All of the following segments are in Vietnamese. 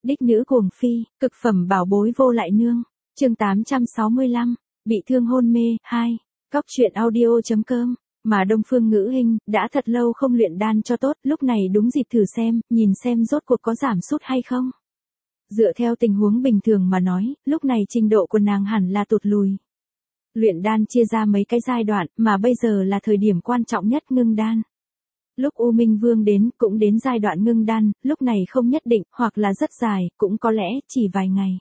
Đích nữ cuồng phi, cực phẩm bảo bối vô lại nương. Chương 865, bị thương hôn mê, 2. Cóc truyện audio.com. Mà Đông Phương Ngữ Hinh đã thật lâu không luyện đan cho tốt, lúc này đúng dịp thử xem, nhìn xem rốt cuộc có giảm sút hay không. Dựa theo tình huống bình thường mà nói, lúc này trình độ của nàng hẳn là tụt lùi. Luyện đan chia ra mấy cái giai đoạn, mà bây giờ là thời điểm quan trọng nhất ngưng đan. Lúc U Minh Vương đến, cũng đến giai đoạn ngưng đan, lúc này không nhất định, hoặc là rất dài, cũng có lẽ chỉ vài ngày.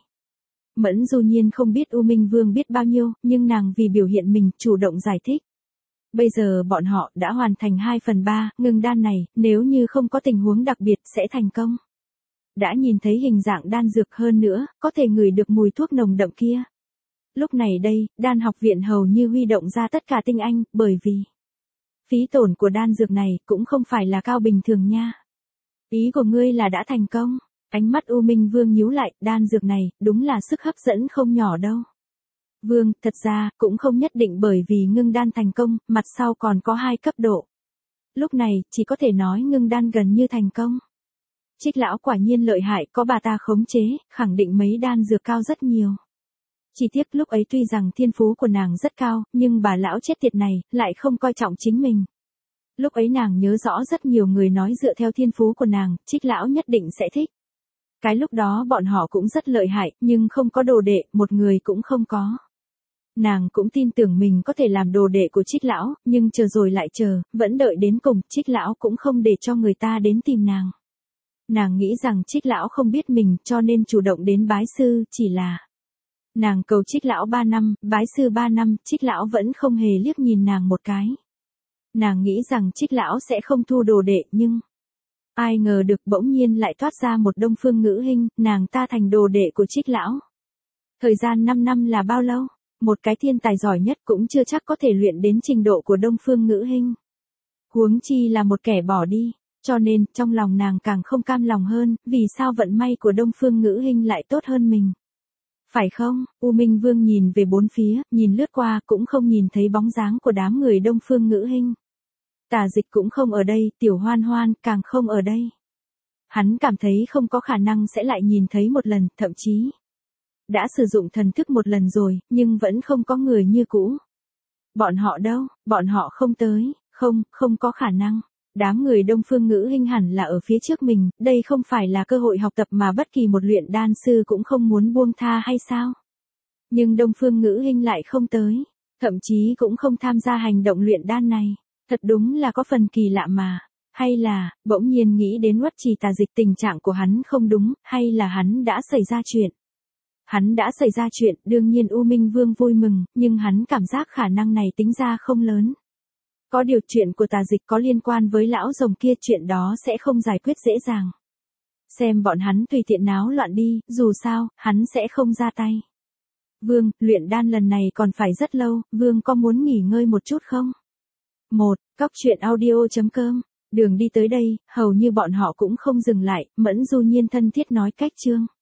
Mẫn Du Nhiên không biết U Minh Vương biết bao nhiêu, nhưng nàng vì biểu hiện mình, chủ động giải thích. Bây giờ bọn họ đã hoàn thành 2/3, ngưng đan này, nếu như không có tình huống đặc biệt, sẽ thành công. Đã nhìn thấy hình dạng đan dược hơn nữa, có thể ngửi được mùi thuốc nồng đậm kia. Lúc này đây, đan học viện hầu như huy động ra tất cả tinh anh, bởi vì phí tổn của đan dược này cũng không phải là cao bình thường nha. Ý của ngươi là đã thành công. Ánh mắt U Minh Vương nhíu lại, đan dược này, đúng là sức hấp dẫn không nhỏ đâu. Vương, thật ra, cũng không nhất định bởi vì ngưng đan thành công, mặt sau còn có 2 cấp độ. Lúc này, chỉ có thể nói ngưng đan gần như thành công. Trích lão quả nhiên lợi hại, có bà ta khống chế, khẳng định mấy đan dược cao rất nhiều. Chỉ tiếc lúc ấy tuy rằng thiên phú của nàng rất cao, nhưng bà lão chết tiệt này, lại không coi trọng chính mình. Lúc ấy nàng nhớ rõ rất nhiều người nói dựa theo thiên phú của nàng, Trích lão nhất định sẽ thích. Cái lúc đó bọn họ cũng rất lợi hại, nhưng không có đồ đệ, một người cũng không có. Nàng cũng tin tưởng mình có thể làm đồ đệ của Trích lão, nhưng chờ rồi lại chờ, vẫn đợi đến cùng, Trích lão cũng không để cho người ta đến tìm nàng. Nàng nghĩ rằng Trích lão không biết mình, cho nên chủ động đến bái sư, chỉ là nàng cầu Trích lão 3 năm, bái sư 3 năm, Trích lão vẫn không hề liếc nhìn nàng một cái. Nàng nghĩ rằng Trích lão sẽ không thu đồ đệ, nhưng ai ngờ được bỗng nhiên lại thoát ra một Đông Phương Ngữ Hinh, nàng ta thành đồ đệ của Trích lão. Thời gian 5 năm là bao lâu? Một cái thiên tài giỏi nhất cũng chưa chắc có thể luyện đến trình độ của Đông Phương Ngữ Hinh. Huống chi là một kẻ bỏ đi, cho nên trong lòng nàng càng không cam lòng hơn, vì sao vận may của Đông Phương Ngữ Hinh lại tốt hơn mình. Phải không? U Minh Vương nhìn về bốn phía, nhìn lướt qua cũng không nhìn thấy bóng dáng của đám người Đông Phương Ngữ Hinh. Tả Dịch cũng không ở đây, Tiểu Hoan Hoan càng không ở đây. Hắn cảm thấy không có khả năng sẽ lại nhìn thấy một lần, thậm chí đã sử dụng thần thức một lần rồi, nhưng vẫn không có người như cũ. Bọn họ đâu? Bọn họ không tới, không có khả năng. Đám người Đông Phương Ngữ Hinh hẳn là ở phía trước mình, đây không phải là cơ hội học tập mà bất kỳ một luyện đan sư cũng không muốn buông tha hay sao? Nhưng Đông Phương Ngữ Hinh lại không tới, thậm chí cũng không tham gia hành động luyện đan này. Thật đúng là có phần kỳ lạ mà. Hay là, bỗng nhiên nghĩ đến Uất Trì Tà Dịch tình trạng của hắn không đúng, hay là hắn đã xảy ra chuyện. Hắn đã xảy ra chuyện, đương nhiên U Minh Vương vui mừng, nhưng hắn cảm giác khả năng này tính ra không lớn. Có điều chuyện của Tà Dịch có liên quan với lão rồng kia, chuyện đó sẽ không giải quyết dễ dàng. Xem bọn hắn tùy tiện náo loạn đi, dù sao, hắn sẽ không ra tay. Vương, luyện đan lần này còn phải rất lâu, Vương có muốn nghỉ ngơi một chút không? 1. Cóc truyện audio.com. Đường đi tới đây, hầu như bọn họ cũng không dừng lại, Mẫn Du Nhiên thân thiết nói cách chương.